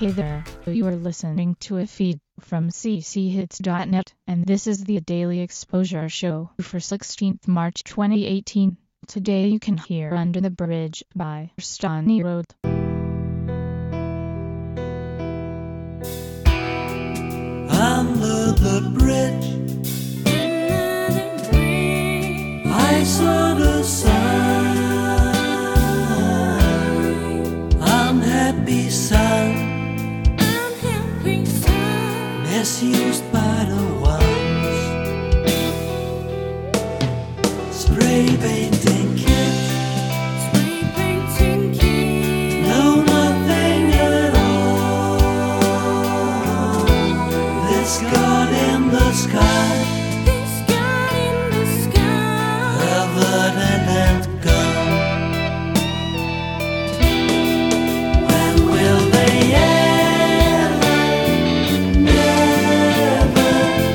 Hey there, you are listening to a feed from cchits.net, and this is the Daily Exposure Show for 16th March 2018. Today you can hear Under the Bridge by Stony Road. Under the bridge, I saw the sign. Unhappy son, misused by the ones. Spray painting kids, know nothing at all. This God in the sky, perverted and gone. When will they ever, never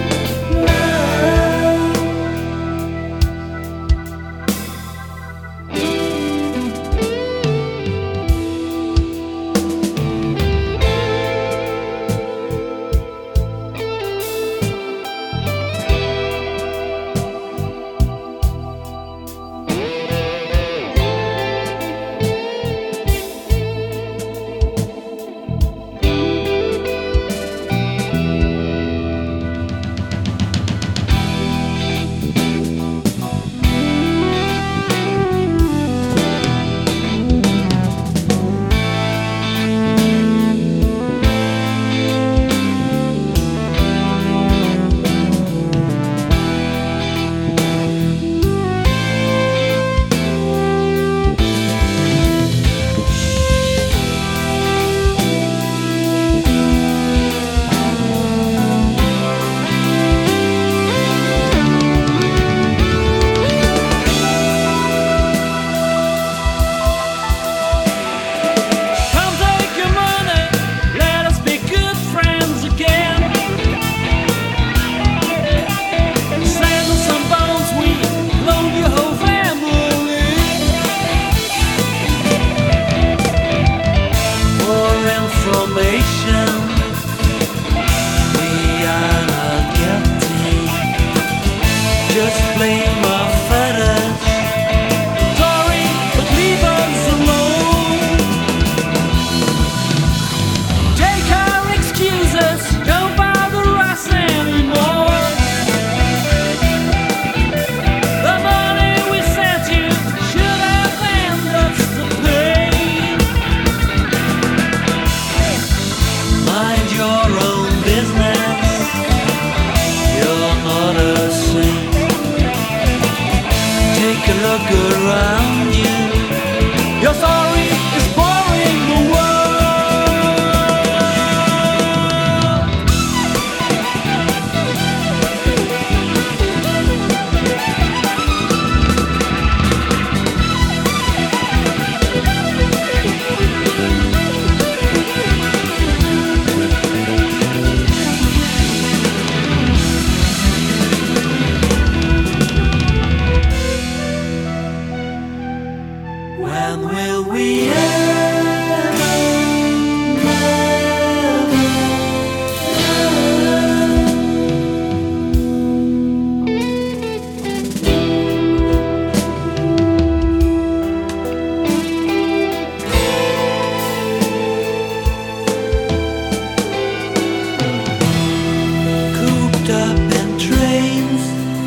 just blame our fetters. Sorry, but leave us alone. Take our excuses, don't bother us anymore. The money we sent you should have landed us to pay. Mind your own business, you're not a saint. Take a look around you. Your sorry is pouring the when will we cooped up in trains,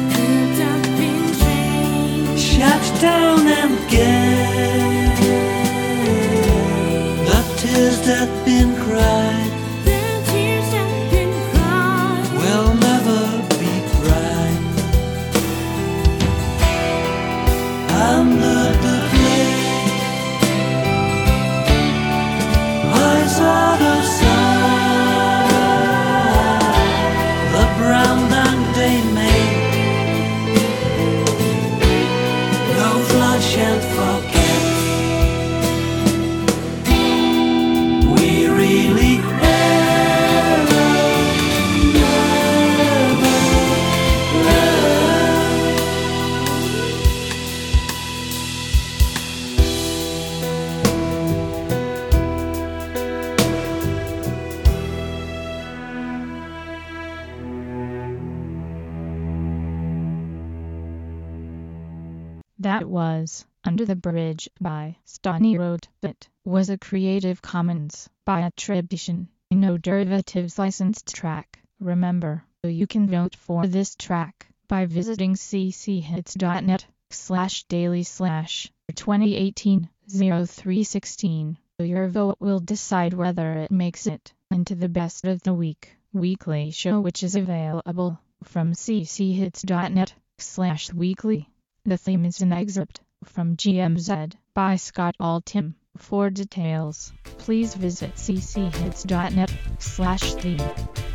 shut down and again. The tears that been cried will never be dried. Under the bridge, I saw the sign, the brown that they made. No flush and forget. We really never, never love. That was Under the Bridge by Stony Road. It was a Creative Commons by attribution, no derivatives licensed track. Remember, you can vote for this track by visiting cchits.net/daily/2018-0316. Your vote will decide whether it makes it into the Best of the Week weekly show, which is available from cchits.net/weekly. The theme is an excerpt from GMZ by Scott Altham. For details, please visit cchits.net/theme.